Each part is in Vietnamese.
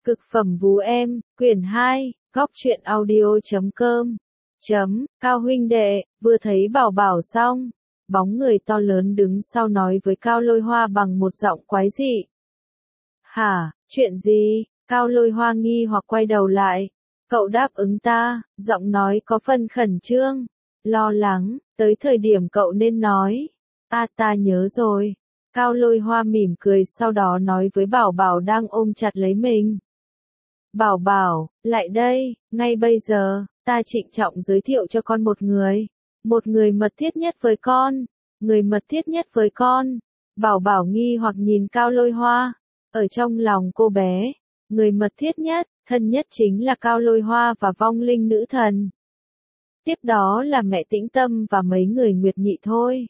Cực phẩm vú em, quyển 2, góc truyện audio.com. Cao huynh đệ, vừa thấy Bảo Bảo xong, bóng người to lớn đứng sau nói với Cao Lôi Hoa bằng một giọng quái dị. Hả, chuyện gì? Cao Lôi Hoa nghi hoặc quay đầu lại. Cậu đáp ứng ta, giọng nói có phần khẩn trương, lo lắng, tới thời điểm cậu nên nói. Ta nhớ rồi. Cao Lôi Hoa mỉm cười sau đó nói với Bảo Bảo đang ôm chặt lấy mình. Bảo Bảo, lại đây, ngay bây giờ, ta trịnh trọng giới thiệu cho con một người mật thiết nhất với con, người mật thiết nhất với con. Bảo Bảo nghi hoặc nhìn Cao Lôi Hoa, ở trong lòng cô bé, người mật thiết nhất, thân nhất chính là Cao Lôi Hoa và vong linh nữ thần. Tiếp đó là mẹ Tĩnh Tâm và mấy người Nguyệt Nhị thôi.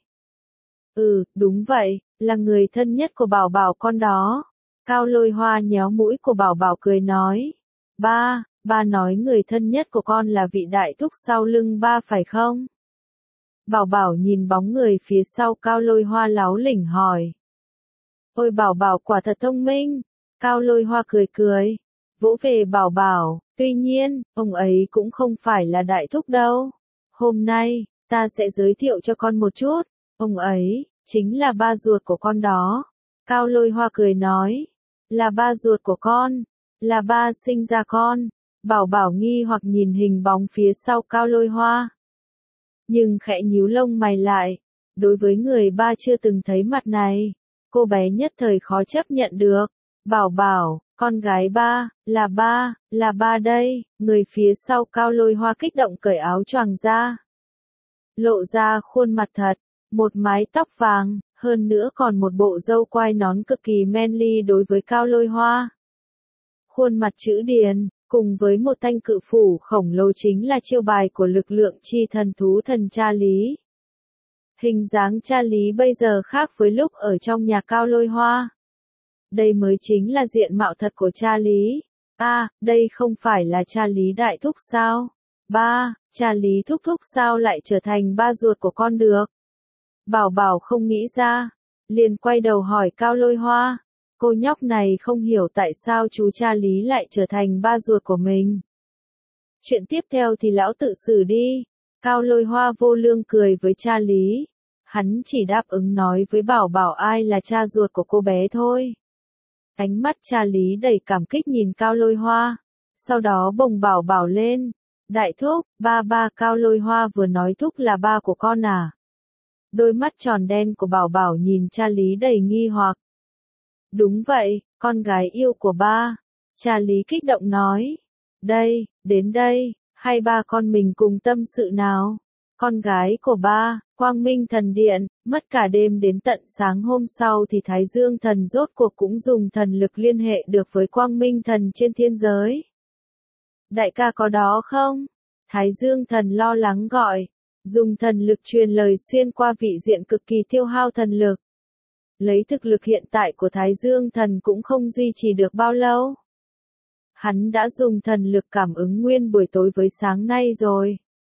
Đúng vậy, là người thân nhất của Bảo Bảo con đó. Cao Lôi Hoa nhéo mũi của Bảo Bảo cười nói. Ba nói người thân nhất của con là vị đại thúc sau lưng ba phải không? Bảo Bảo nhìn bóng người phía sau Cao Lôi Hoa láu lỉnh hỏi. Ôi Bảo Bảo quả thật thông minh. Cao Lôi Hoa cười cười, vỗ về Bảo Bảo, tuy nhiên, ông ấy cũng không phải là đại thúc đâu. Hôm nay, ta sẽ giới thiệu cho con một chút, ông ấy, chính là ba ruột của con đó. Cao Lôi Hoa cười nói, là ba ruột của con, là ba sinh ra con. Bảo Bảo nghi hoặc nhìn hình bóng phía sau Cao Lôi Hoa. Nhưng khẽ nhíu lông mày lại, đối với người ba chưa từng thấy mặt này, cô bé nhất thời khó chấp nhận được. Bảo Bảo, con gái ba, là ba đây. Người phía sau Cao Lôi Hoa kích động cởi áo choàng ra. Lộ ra khuôn mặt thật, một mái tóc vàng, hơn nữa còn một bộ râu quai nón cực kỳ manly đối với Cao Lôi Hoa. Khuôn mặt chữ điền, cùng với một thanh cự phủ khổng lồ chính là chiêu bài của lực lượng chi thần thú thần Cha Lý. Hình dáng Cha Lý bây giờ khác với lúc ở trong nhà Cao Lôi Hoa. Đây mới chính là diện mạo thật của Cha Lý. Đây không phải là Cha Lý đại thúc sao? Cha Lý thúc thúc sao lại trở thành ba ruột của con được? Bảo Bảo không nghĩ ra, liền quay đầu hỏi Cao Lôi Hoa. Cô nhóc này không hiểu tại sao chú Cha Lý lại trở thành ba ruột của mình. Chuyện tiếp theo thì lão tự xử đi. Cao Lôi Hoa vô lương cười với Cha Lý. Hắn chỉ đáp ứng nói với Bảo Bảo ai là cha ruột của cô bé thôi. Ánh mắt Cha Lý đầy cảm kích nhìn Cao Lôi Hoa. Sau đó bồng Bảo Bảo lên. Đại thúc, ba Cao Lôi Hoa vừa nói thúc là ba của con à? Đôi mắt tròn đen của Bảo Bảo nhìn Cha Lý đầy nghi hoặc. Đúng vậy, con gái yêu của ba. Cha Lý kích động nói. Đến đây, hai ba con mình cùng tâm sự nào. Con gái của ba, Quang Minh Thần Điện, mất cả đêm đến tận sáng hôm sau thì Thái Dương Thần rốt cuộc cũng dùng thần lực liên hệ được với Quang Minh Thần trên thiên giới. Đại ca có đó không? Thái Dương Thần lo lắng gọi, dùng thần lực truyền lời xuyên qua vị diện cực kỳ tiêu hao thần lực. Lấy thực lực hiện tại của Thái Dương Thần cũng không duy trì được bao lâu. Hắn đã dùng thần lực cảm ứng nguyên buổi tối với sáng nay rồi.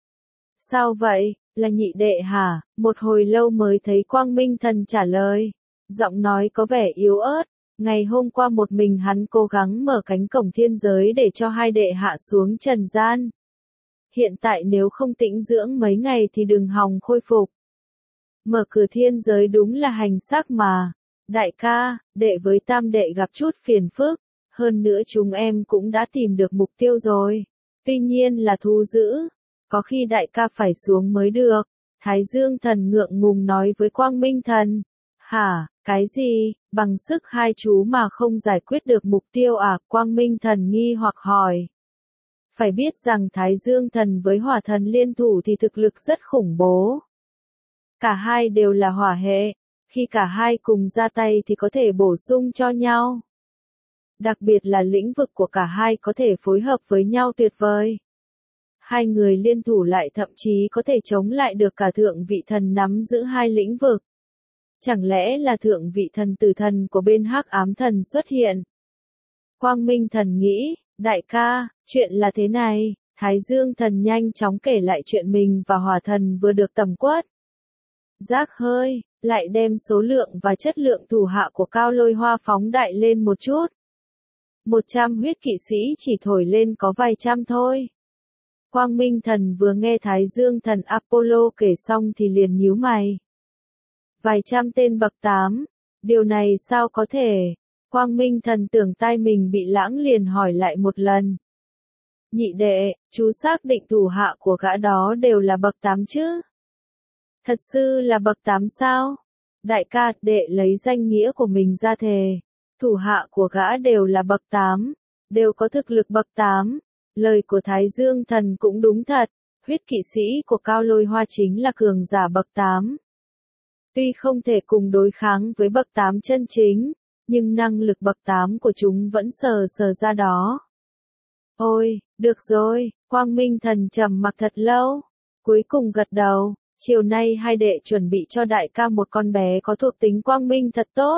Sao vậy, là nhị đệ hả? Một hồi lâu mới thấy Quang Minh Thần trả lời. Giọng nói có vẻ yếu ớt. Ngày hôm qua một mình hắn cố gắng mở cánh cổng thiên giới để cho hai đệ hạ xuống trần gian. Hiện tại nếu không tĩnh dưỡng mấy ngày thì đừng hòng khôi phục. Mở cửa thiên giới đúng là hành xác mà. Đại ca, đệ với tam đệ gặp chút phiền phức. Hơn nữa chúng em cũng đã tìm được mục tiêu rồi. Tuy nhiên là thu giữ. Có khi đại ca phải xuống mới được. Thái Dương Thần ngượng ngùng nói với Quang Minh Thần. Hả, cái gì, bằng sức hai chú mà không giải quyết được mục tiêu à? Quang Minh Thần nghi hoặc hỏi. Phải biết rằng Thái Dương Thần với Hỏa Thần liên thủ thì thực lực rất khủng bố. Cả hai đều là hỏa hệ, khi cả hai cùng ra tay thì có thể bổ sung cho nhau. Đặc biệt là lĩnh vực của cả hai có thể phối hợp với nhau tuyệt vời. Hai người liên thủ lại thậm chí có thể chống lại được cả thượng vị thần nắm giữ hai lĩnh vực. Chẳng lẽ là thượng vị thần tử thần của bên Hắc Ám Thần xuất hiện? Quang Minh Thần nghĩ, đại ca, chuyện là thế này. Thái Dương Thần nhanh chóng kể lại chuyện mình và Hỏa Thần vừa được tầm quất. Rác hơi, lại đem số lượng và chất lượng thủ hạ của Cao Lôi Hoa phóng đại lên một chút. 100 huyết kỵ sĩ chỉ thổi lên có vài trăm thôi. Quang Minh Thần vừa nghe Thái Dương Thần Apollo kể xong thì liền nhíu mày. Vài trăm tên bậc 8, điều này sao có thể? Quang Minh Thần tưởng tai mình bị lãng liền hỏi lại một lần. Nhị đệ, chú xác định thủ hạ của gã đó đều là bậc 8 chứ? Thật sự là bậc 8 sao? Đại ca, đệ lấy danh nghĩa của mình ra thề. Thủ hạ của gã đều là bậc 8, đều có thực lực bậc 8. Lời của Thái Dương Thần cũng đúng thật, huyết kỵ sĩ của Cao Lôi Hoa chính là cường giả bậc 8. Tuy không thể cùng đối kháng với bậc 8 chân chính, nhưng năng lực bậc 8 của chúng vẫn sờ ra đó. Ôi, được rồi, Quang Minh Thần trầm mặc thật lâu, cuối cùng gật đầu, chiều nay hai đệ chuẩn bị cho đại ca một con bé có thuộc tính quang minh thật tốt.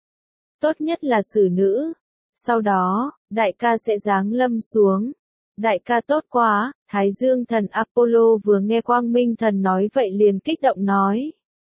Tốt nhất là xử nữ. Sau đó, đại ca sẽ giáng lâm xuống. Đại ca tốt quá, Thái Dương Thần Apollo vừa nghe Quang Minh Thần nói vậy liền kích động nói.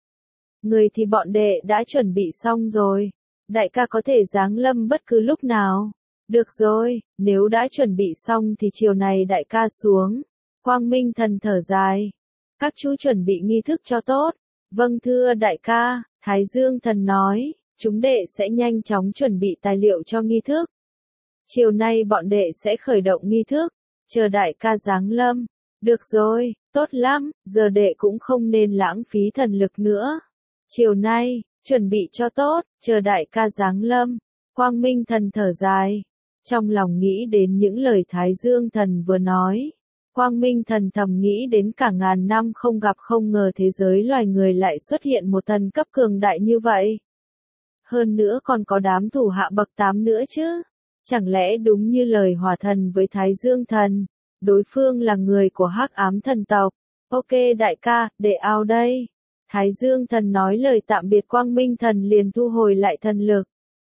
Người thì bọn đệ đã chuẩn bị xong rồi. Đại ca có thể giáng lâm bất cứ lúc nào. Được rồi, nếu đã chuẩn bị xong thì chiều này đại ca xuống. Quang Minh Thần thở dài. Các chú chuẩn bị nghi thức cho tốt. Vâng thưa đại ca, Thái Dương Thần nói, chúng đệ sẽ nhanh chóng chuẩn bị tài liệu cho nghi thức. Chiều nay bọn đệ sẽ khởi động nghi thức, chờ đại ca giáng lâm. Được rồi, tốt lắm, giờ đệ cũng không nên lãng phí thần lực nữa. Chiều nay, chuẩn bị cho tốt, chờ đại ca giáng lâm. Quang Minh Thần thở dài, trong lòng nghĩ đến những lời Thái Dương Thần vừa nói. Quang Minh Thần thầm nghĩ đến cả ngàn năm không gặp không ngờ thế giới loài người lại xuất hiện một thần cấp cường đại như vậy. Hơn nữa còn có đám thủ hạ bậc 8 nữa chứ. Chẳng lẽ đúng như lời Hỏa Thần với Thái Dương Thần, đối phương là người của Hắc Ám thần tộc. Ok đại ca, đệ ao đây. Thái Dương Thần nói lời tạm biệt Quang Minh Thần liền thu hồi lại thần lực.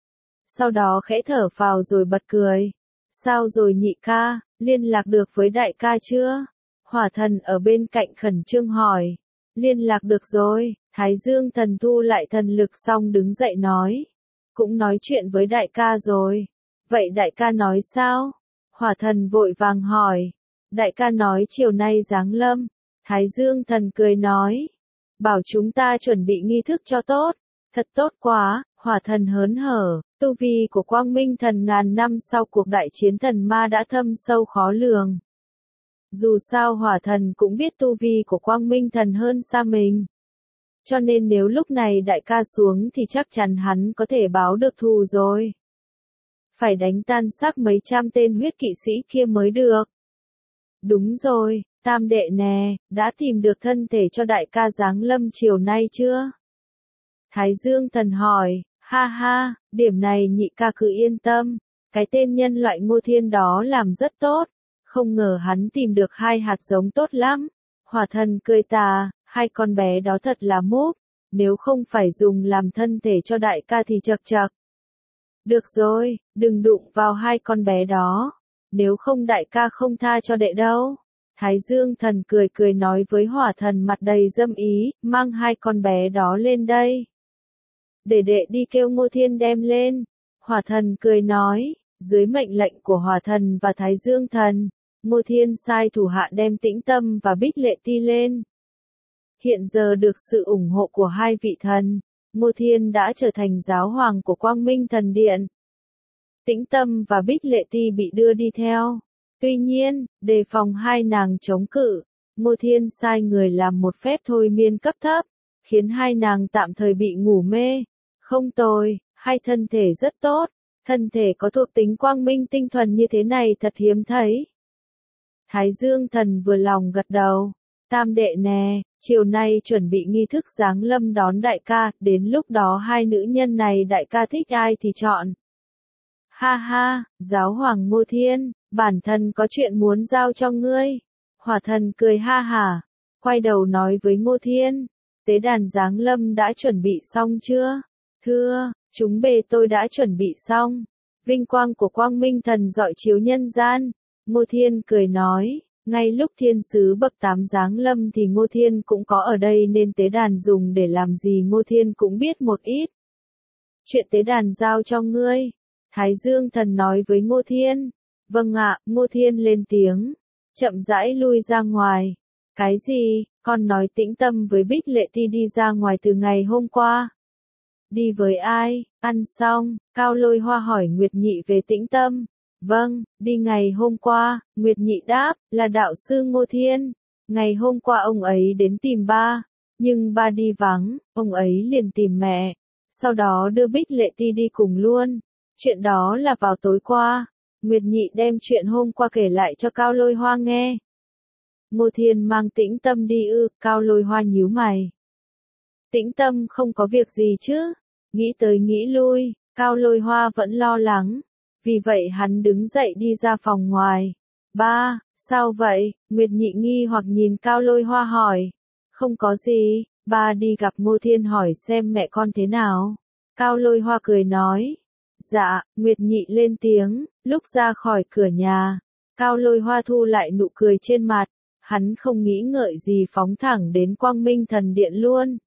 Sau đó khẽ thở phào rồi bật cười. Sao rồi nhị ca, liên lạc được với đại ca chưa? Hỏa Thần ở bên cạnh khẩn trương hỏi. Liên lạc được rồi, Thái Dương Thần thu lại thần lực xong đứng dậy nói. Cũng nói chuyện với đại ca rồi. Vậy đại ca nói sao? Hỏa Thần vội vàng hỏi. Đại ca nói chiều nay giáng lâm. Thái Dương Thần cười nói. Bảo chúng ta chuẩn bị nghi thức cho tốt. Thật tốt quá, Hỏa Thần hớn hở. Tu vi của Quang Minh Thần ngàn năm sau cuộc đại chiến thần ma đã thâm sâu khó lường. Dù sao Hỏa Thần cũng biết tu vi của Quang Minh Thần hơn xa mình. Cho nên nếu lúc này đại ca xuống thì chắc chắn hắn có thể báo được thù rồi. Phải đánh tan xác mấy trăm tên huyết kỵ sĩ kia mới được. Đúng rồi, tam đệ nè, đã tìm được thân thể cho đại ca giáng lâm chiều nay chưa? Thái Dương Thần hỏi, ha ha, điểm này nhị ca cứ yên tâm, cái tên nhân loại Ngô Thiên đó làm rất tốt, không ngờ hắn tìm được hai hạt giống tốt lắm. Hỏa Thần cười tà, hai con bé đó thật là múp, nếu không phải dùng làm thân thể cho đại ca thì chật chật. Được rồi, đừng đụng vào hai con bé đó, nếu không đại ca không tha cho đệ đâu. Thái Dương Thần cười nói với Hỏa Thần mặt đầy dâm ý, mang hai con bé đó lên đây. Để đệ đi kêu Ngô Thiên đem lên. Hỏa Thần cười nói, dưới mệnh lệnh của Hỏa Thần và Thái Dương Thần, Ngô Thiên sai thủ hạ đem Tĩnh Tâm và Bích Lệ Ti lên. Hiện giờ được sự ủng hộ của hai vị thần, Ngô Thiên đã trở thành giáo hoàng của Quang Minh Thần Điện. Tĩnh Tâm và Bích Lệ Ti bị đưa đi theo. Tuy nhiên, đề phòng hai nàng chống cự, Ngô Thiên sai người làm một phép thôi miên cấp thấp, khiến hai nàng tạm thời bị ngủ mê. Không tồi, hai thân thể rất tốt, thân thể có thuộc tính quang minh tinh thuần như thế này thật hiếm thấy. Thái Dương Thần vừa lòng gật đầu. Tam đệ nè, chiều nay chuẩn bị nghi thức giáng lâm đón đại ca, đến lúc đó hai nữ nhân này đại ca thích ai thì chọn. Ha ha, giáo hoàng Ngô Thiên, bản thân có chuyện muốn giao cho ngươi. Hỏa Thần cười ha hả, quay đầu nói với Ngô Thiên, tế đàn giáng lâm đã chuẩn bị xong chưa? Thưa, chúng bề tôi đã chuẩn bị xong. Vinh quang của Quang Minh Thần rọi chiếu nhân gian. Ngô Thiên cười nói, ngay lúc thiên sứ bậc 8 giáng lâm thì Ngô Thiên cũng có ở đây nên tế đàn dùng để làm gì Ngô Thiên cũng biết một ít. Chuyện tế đàn giao cho ngươi. Thái Dương thần nói với Ngô Thiên. Vâng ạ, Ngô Thiên lên tiếng, chậm rãi lui ra ngoài. Cái gì, con nói Tĩnh Tâm với Bích Lệ Ti đi ra ngoài từ ngày hôm qua? Đi với ai? Ăn xong, Cao Lôi Hoa hỏi Nguyệt Nhị về Tĩnh Tâm. Vâng, đi ngày hôm qua, Nguyệt Nhị đáp, là đạo sư Ngô Thiên. Ngày hôm qua ông ấy đến tìm ba, nhưng ba đi vắng, ông ấy liền tìm mẹ. Sau đó đưa Bích Lệ Ti đi cùng luôn. Chuyện đó là vào tối qua. Nguyệt Nhị đem chuyện hôm qua kể lại cho Cao Lôi Hoa nghe. Ngô Thiên mang Tĩnh Tâm đi ư? Cao Lôi Hoa nhíu mày. Tĩnh Tâm không có việc gì chứ? Nghĩ tới nghĩ lui, Cao Lôi Hoa vẫn lo lắng. Vì vậy hắn đứng dậy đi ra phòng ngoài. Ba, sao vậy? Nguyệt Nhị nghi hoặc nhìn Cao Lôi Hoa hỏi. Không có gì, ba đi gặp Ngô Thiên hỏi xem mẹ con thế nào. Cao Lôi Hoa cười nói. Dạ, Nguyệt Nhị lên tiếng, lúc ra khỏi cửa nhà. Cao Lôi Hoa thu lại nụ cười trên mặt. Hắn không nghĩ ngợi gì phóng thẳng đến Quang Minh Thần Điện luôn.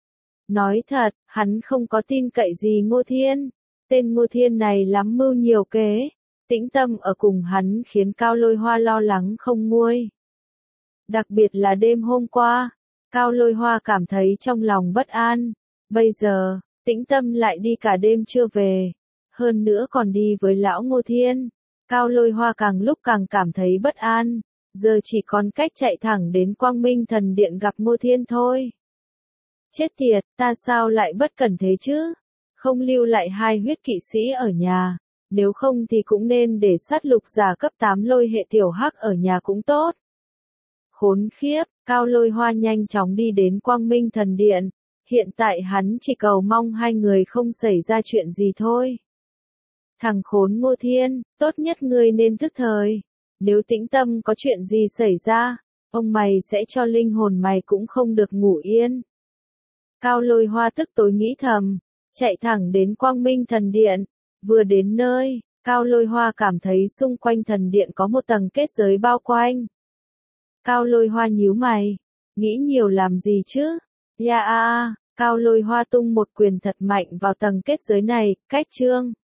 Nói thật, hắn không có tin cậy gì Ngô Thiên. Tên Ngô Thiên này lắm mưu nhiều kế. Tĩnh Tâm ở cùng hắn khiến Cao Lôi Hoa lo lắng không nguôi. Đặc biệt là đêm hôm qua, Cao Lôi Hoa cảm thấy trong lòng bất an. Bây giờ, Tĩnh Tâm lại đi cả đêm chưa về. Hơn nữa còn đi với lão Ngô Thiên. Cao Lôi Hoa càng lúc càng cảm thấy bất an. Giờ chỉ còn cách chạy thẳng đến Quang Minh Thần Điện gặp Ngô Thiên thôi. Chết tiệt, ta sao lại bất cẩn thế chứ? Không lưu lại hai huyết kỵ sĩ ở nhà. Nếu không thì cũng nên để sát lục giả cấp 8 Lôi Hệ tiểu hắc ở nhà cũng tốt. Khốn khiếp, Cao Lôi Hoa nhanh chóng đi đến Quang Minh Thần Điện. Hiện tại hắn chỉ cầu mong hai người không xảy ra chuyện gì thôi. Thằng khốn Ngô Thiên, tốt nhất ngươi nên thức thời. Nếu Tĩnh Tâm có chuyện gì xảy ra, ông mày sẽ cho linh hồn mày cũng không được ngủ yên. Cao Lôi Hoa tức tối nghĩ thầm, chạy thẳng đến Quang Minh Thần Điện. Vừa đến nơi, Cao Lôi Hoa cảm thấy xung quanh thần điện có một tầng kết giới bao quanh. Cao Lôi Hoa nhíu mày, nghĩ nhiều làm gì chứ? Cao Lôi Hoa tung một quyền thật mạnh vào tầng kết giới này, cách chương.